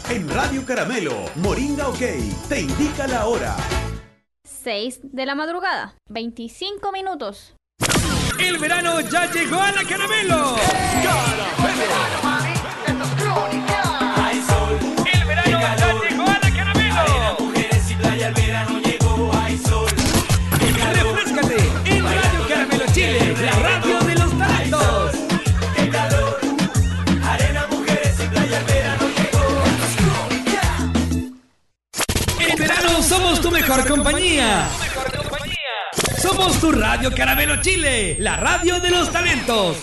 En Radio Caramelo, Moringa OK te indica la hora. 6 de la madrugada, 25 minutos. El verano ya llegó a la Caramelo. Hay sol, El verano ya llegó a la Caramelo. arena, mujeres y playa, el verano llegó, hay sol. Refréscate en Radio Caramelo Chile, la radio de los talentos. Qué calor, arena, mujeres y playa, el verano llegó. En verano somos tu mejor compañía. Somos tu Radio Caramelo Chile, la radio de los talentos.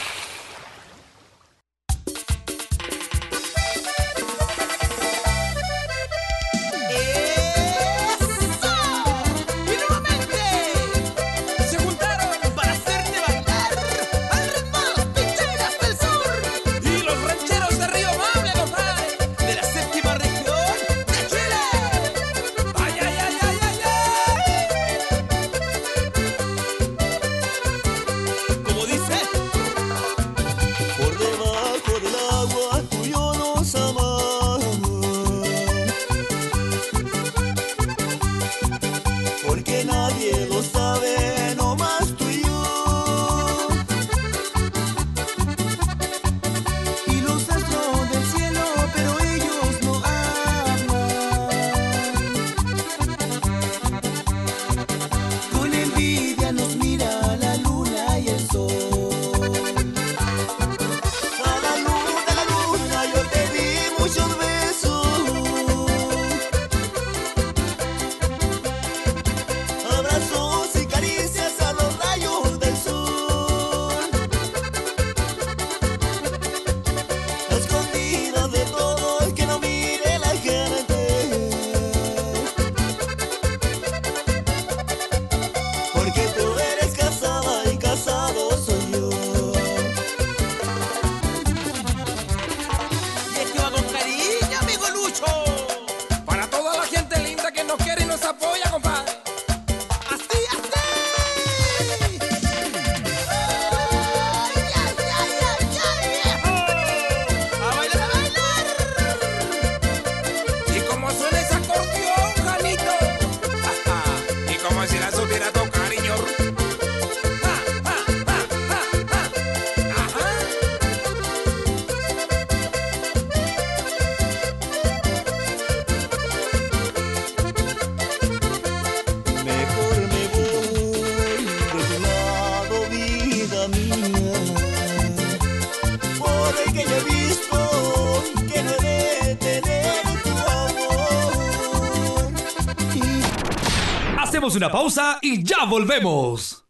Hacemos una pausa y ya volvemos.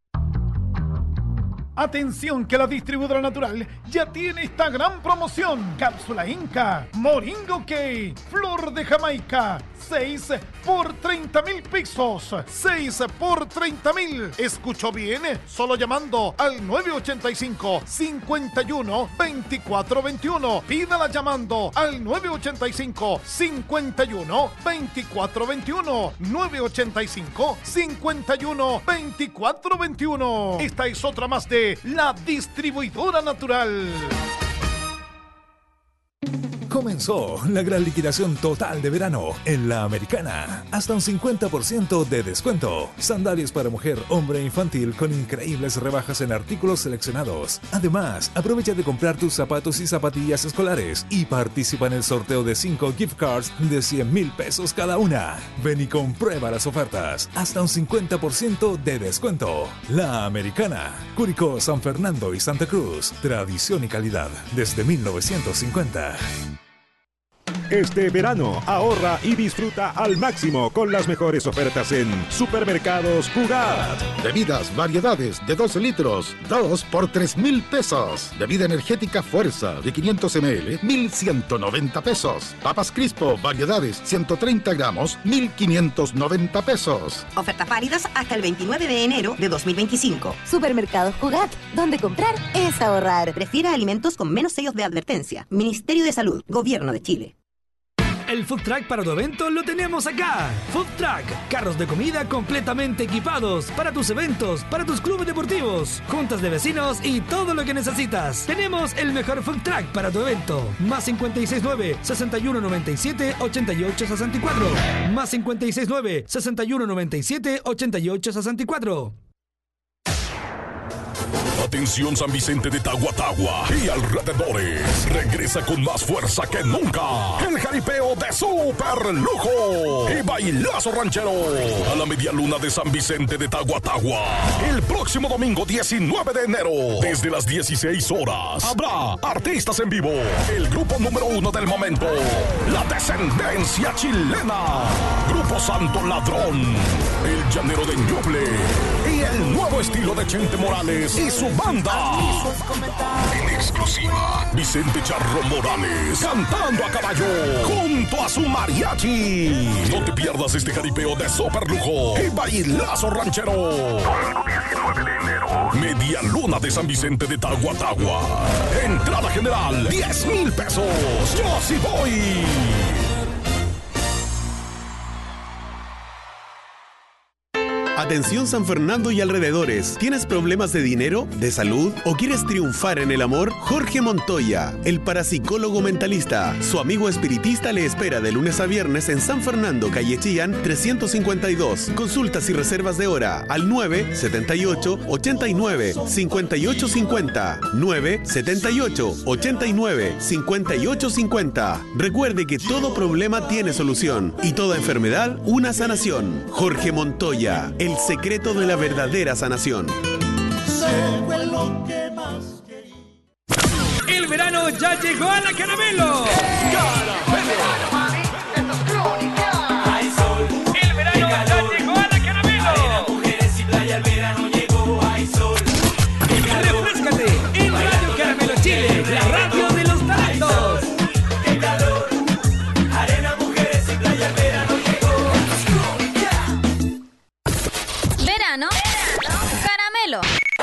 Atención que la distribuidora natural ya tiene esta gran promoción. Cápsula Inca, Moringa OK, Flor de Jamaica, 6 por 30,000 pesos. 6 por 30,000. ¿Escuchó bien? Solo llamando al 985 51 24 21. Pídala llamando al 985 51 24 21. 985 51 24 21. Esta es otra más de la distribuidora natural. Comenzó la gran liquidación total de verano en La Americana. Hasta un 50% de descuento. Sandalias para mujer, hombre e infantil con increíbles rebajas en artículos seleccionados. Además, aprovecha de comprar tus zapatos y zapatillas escolares y participa en el sorteo de 5 gift cards de 100,000 pesos cada una. Ven y comprueba las ofertas. Hasta un 50% de descuento. La Americana. Curicó, San Fernando y Santa Cruz. Tradición y calidad desde 1950. Este verano ahorra y disfruta al máximo con las mejores ofertas en Supermercados Cugat. Bebidas, variedades de 12 litros, 2 por 3,000 pesos. Bebida energética Fuerza de 500 ml, 1,190 pesos. Papas Crispo, variedades, 130 gramos, 1,590 pesos. Ofertas válidas hasta el 29 de enero de 2025. Supermercados Cugat, donde comprar es ahorrar. Prefiera alimentos con menos sellos de advertencia. Ministerio de Salud, Gobierno de Chile. el food truck para tu evento lo tenemos acá. Food Truck, carros de comida completamente equipados para tus eventos, para tus clubes deportivos, juntas de vecinos y todo lo que necesitas. Tenemos el mejor food truck para tu evento. Más 569-6197-8864. Más 569-6197-8864. Atención San Vicente de Tahuatahua y alrededores. Regresa con más fuerza que nunca el jaripeo de super lujo y bailazo ranchero a la media luna de San Vicente de Tahuatahua. El próximo domingo 19 de enero, desde las 16 horas, habrá artistas en vivo. El grupo número 1 del momento, la Descendencia Chilena, Grupo Santo Ladrón, el Llanero de Ñuble y el nuevo estilo de Chente Morales y su banda. En exclusiva, Vicente Charro Morales cantando a caballo junto a su mariachi. No te pierdas este jaripeo de super lujo y bailazo ranchero. Domingo 19 de enero, media luna de San Vicente de Tahuatahua. Entrada general 10,000 pesos. Yo sí voy. Atención San Fernando y alrededores. ¿Tienes problemas de dinero, de salud o quieres triunfar en el amor? Jorge Montoya, el parapsicólogo mentalista, su amigo espiritista le espera de lunes a viernes en San Fernando, calle Chillán 352. Consultas y reservas de hora al 978-89-5850. 978-89-5850. Recuerde que todo problema tiene solución y toda enfermedad una sanación. Jorge Montoya, el secreto de la verdadera sanación. El verano ya llegó a la Caramelo. Hay sol. El verano ya llegó a la Caramelo. Arena, mujeres y playa, el verano llegó. Hay sol. Refréscate en Radio Caramelo Chile, la radio de los talentos. ¡Qué calor! Arena, mujeres y playa, el verano llegó. Verano, caramelo.